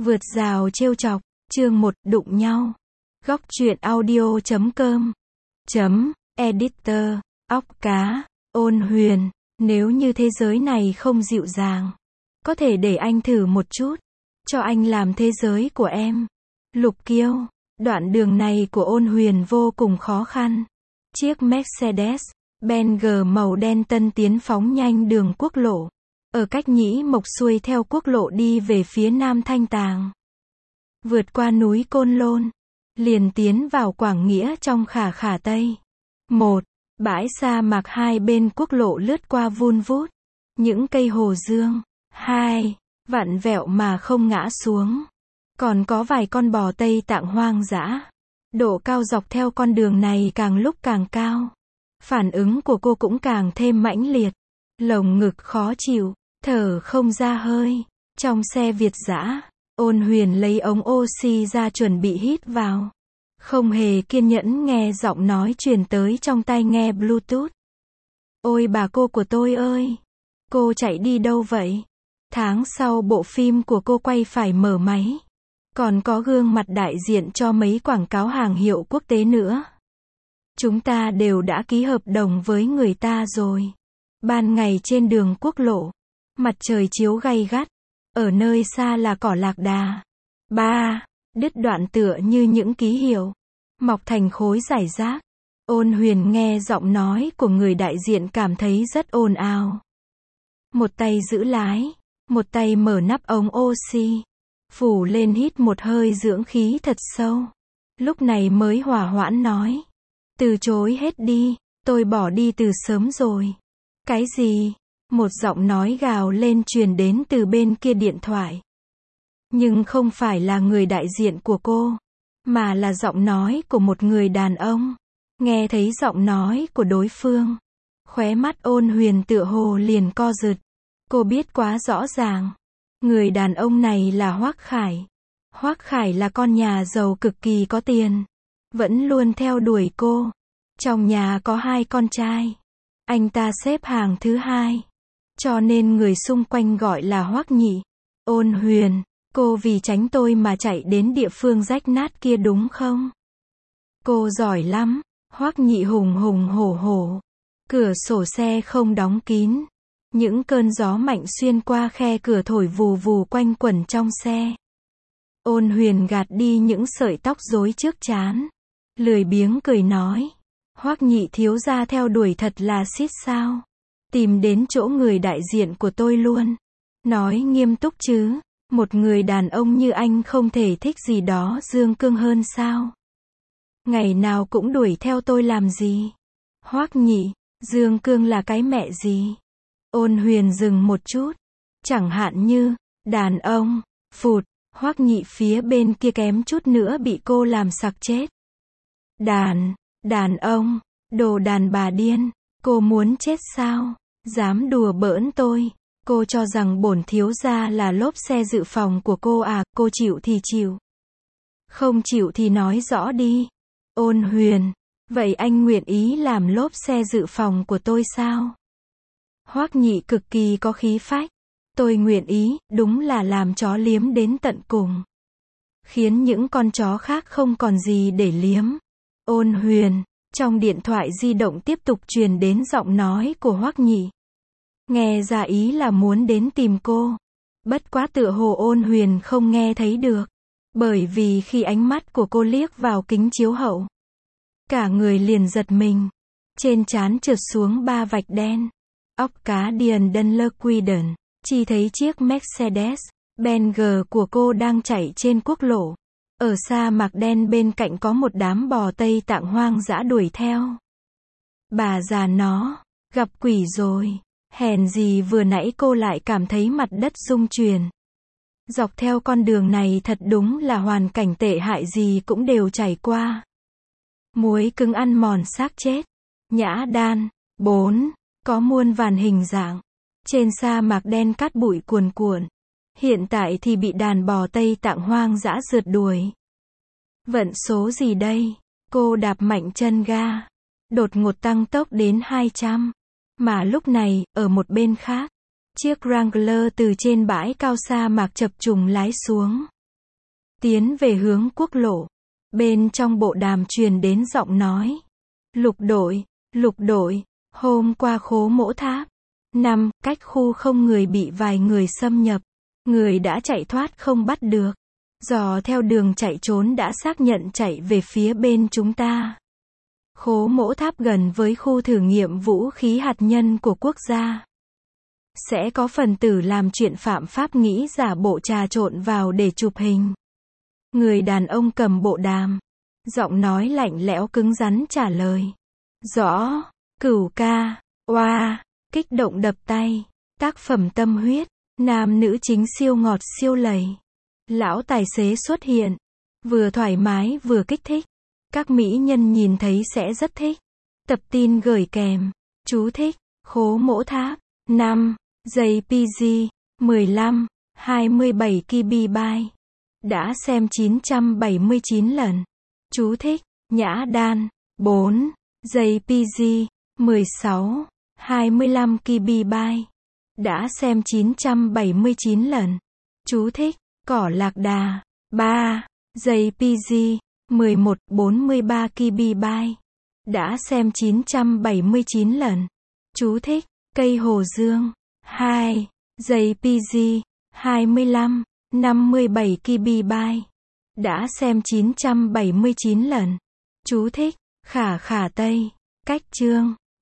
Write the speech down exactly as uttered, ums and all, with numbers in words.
Vượt rào trêu chọc, chương một, đụng nhau. Góc truyện audio chấm com chấm editor, óc cá, Ôn Huyền, nếu như thế giới này không dịu dàng, có thể để anh thử một chút, cho anh làm thế giới của em. Lục Kiêu, đoạn đường này của Ôn Huyền vô cùng khó khăn. Chiếc Mercedes Benz màu đen tân tiến phóng nhanh đường quốc lộ, ở cách Nhĩ Mộc xuôi theo quốc lộ đi về phía Nam Thanh Tàng. Vượt qua núi Côn Lôn, liền tiến vào Quảng Nghĩa trong khả khả Tây. Một, bãi sa mạc hai bên quốc lộ lướt qua vun vút, những cây hồ dương. Hai, vặn vẹo mà không ngã xuống. Còn có vài con bò Tây Tạng hoang dã. Độ cao dọc theo con đường này càng lúc càng cao. Phản ứng của cô cũng càng thêm mãnh liệt. Lồng ngực khó chịu, thở không ra hơi. Trong xe Việt dã, Ôn Huyền lấy ống oxy ra chuẩn bị hít vào. Không hề kiên nhẫn nghe giọng nói truyền tới trong tai nghe Bluetooth. Ôi bà cô của tôi ơi! Cô chạy đi đâu vậy? Tháng sau bộ phim của cô quay phải mở máy. Còn có gương mặt đại diện cho mấy quảng cáo hàng hiệu quốc tế nữa. Chúng ta đều đã ký hợp đồng với người ta rồi. Ban ngày trên đường quốc lộ, mặt trời chiếu gay gắt. Ở nơi xa là cỏ lạc đà. Ba, đứt đoạn tựa như những ký hiệu, mọc thành khối rải rác. Ôn Huyền nghe giọng nói của người đại diện cảm thấy rất ồn ào. Một tay giữ lái, một tay mở nắp ống oxy. Phủ lên hít một hơi dưỡng khí thật sâu. Lúc này mới hỏa hoãn nói. Từ chối hết đi, tôi bỏ đi từ sớm rồi. Cái gì? Một giọng nói gào lên truyền đến từ bên kia điện thoại. Nhưng không phải là người đại diện của cô, mà là giọng nói của một người đàn ông. Nghe thấy giọng nói của đối phương, khóe mắt Ôn Huyền tựa hồ liền co rụt. Cô biết quá rõ ràng. Người đàn ông này là Hoắc Khải. Hoắc Khải là con nhà giàu cực kỳ có tiền. Vẫn luôn theo đuổi cô. Trong nhà có hai con trai. Anh ta xếp hàng thứ hai. Cho nên người xung quanh gọi là Hoắc Nhị. Ôn Huyền, cô vì tránh tôi mà chạy đến địa phương rách nát kia đúng không? Cô giỏi lắm. Hoắc Nhị hùng hùng hổ hổ. Cửa sổ xe không đóng kín. Những cơn gió mạnh xuyên qua khe cửa thổi vù vù quanh quẩn trong xe. Ôn Huyền gạt đi những sợi tóc rối trước trán. Lười biếng cười nói. Hoắc Nhị thiếu gia theo đuổi thật là xít sao. Tìm đến chỗ người đại diện của tôi luôn. Nói nghiêm túc chứ. Một người đàn ông như anh không thể thích gì đó dương cương hơn sao? Ngày nào cũng đuổi theo tôi làm gì? Hoắc Nhị, dương cương là cái mẹ gì? Ôn Huyền dừng một chút. Chẳng hạn như, đàn ông, phụt, Hoắc Nhị phía bên kia kém chút nữa bị cô làm sặc chết. Đàn, đàn ông, đồ đàn bà điên, cô muốn chết sao? Dám đùa bỡn tôi. Cô cho rằng bổn thiếu gia là lốp xe dự phòng của cô à, cô chịu thì chịu. Không chịu thì nói rõ đi. Ôn Huyền, vậy anh nguyện ý làm lốp xe dự phòng của tôi sao? Hoắc Nhị cực kỳ có khí phách. Tôi nguyện ý, đúng là làm chó liếm đến tận cùng. Khiến những con chó khác không còn gì để liếm. Ôn Huyền, trong điện thoại di động tiếp tục truyền đến giọng nói của Hoắc Nhị. Nghe ra ý là muốn đến tìm cô. Bất quá tựa hồ Ôn Huyền không nghe thấy được. Bởi vì khi ánh mắt của cô liếc vào kính chiếu hậu, cả người liền giật mình. Trên trán trượt xuống ba vạch đen. Óc cá điền đân lơ quy đần. Chỉ thấy chiếc Mercedes Benz của cô đang chạy trên quốc lộ. Ở sa mạc đen bên cạnh có một đám bò Tây Tạng hoang dã đuổi theo. Bà già nó, gặp quỷ rồi. Hèn gì vừa nãy cô lại cảm thấy mặt đất rung chuyển. Dọc theo con đường này thật đúng là hoàn cảnh tệ hại gì cũng đều trải qua. Muối cứng ăn mòn xác chết. Nhã đan. Bốn. Có muôn vàn hình dạng. Trên sa mạc đen cát bụi cuồn cuộn. Hiện tại thì bị đàn bò Tây Tạng hoang dã rượt đuổi. Vận số gì đây? Cô đạp mạnh chân ga. Đột ngột tăng tốc đến hai trăm. Mà lúc này, ở một bên khác, chiếc Wrangler từ trên bãi cao sa mạc chập trùng lái xuống. tiến về hướng quốc lộ. Bên trong bộ đàm truyền đến giọng nói. Lục đội, lục đội, hôm qua Khố Mỗ Tháp năm, cách khu không người bị vài người xâm nhập. Người đã chạy thoát không bắt được. Dò theo đường chạy trốn đã xác nhận chạy về phía bên chúng ta. Khố Mỗ Tháp gần với khu thử nghiệm vũ khí hạt nhân của quốc gia. Sẽ có phần tử làm chuyện phạm pháp nghĩ giả bộ trà trộn vào để chụp hình. Người đàn ông cầm bộ đàm. Giọng nói lạnh lẽo cứng rắn trả lời. Rõ, Cửu ca, oa, kích động đập tay. Tác phẩm tâm huyết, nam nữ chính siêu ngọt siêu lầy. Lão tài xế xuất hiện. Vừa thoải mái vừa kích thích. Các mỹ nhân nhìn thấy sẽ rất thích. Tập tin gửi kèm. Chú thích, Khố Mỗ Tháp, năm, giây pê giê, mười lăm, hai mươi bảy ki bi bai. Đã xem chín trăm bảy mươi chín lần. Chú thích, Nhã Đan, bốn, giây pê giê, mười sáu, hai mươi lăm ki bi bai. Đã xem chín trăm bảy mươi chín lần. Chú thích, Cỏ Lạc Đà, ba, giây pê giê, mười một, bốn mươi ba ki bi bai. Đã xem chín trăm bảy mươi chín lần. Chú thích, Cây Hồ Dương, hai, giây pê giê, hai mươi lăm, năm mươi bảy ki bi bai. Đã xem chín trăm bảy mươi chín lần. Chú thích, Khả Khả Tây, cách chương.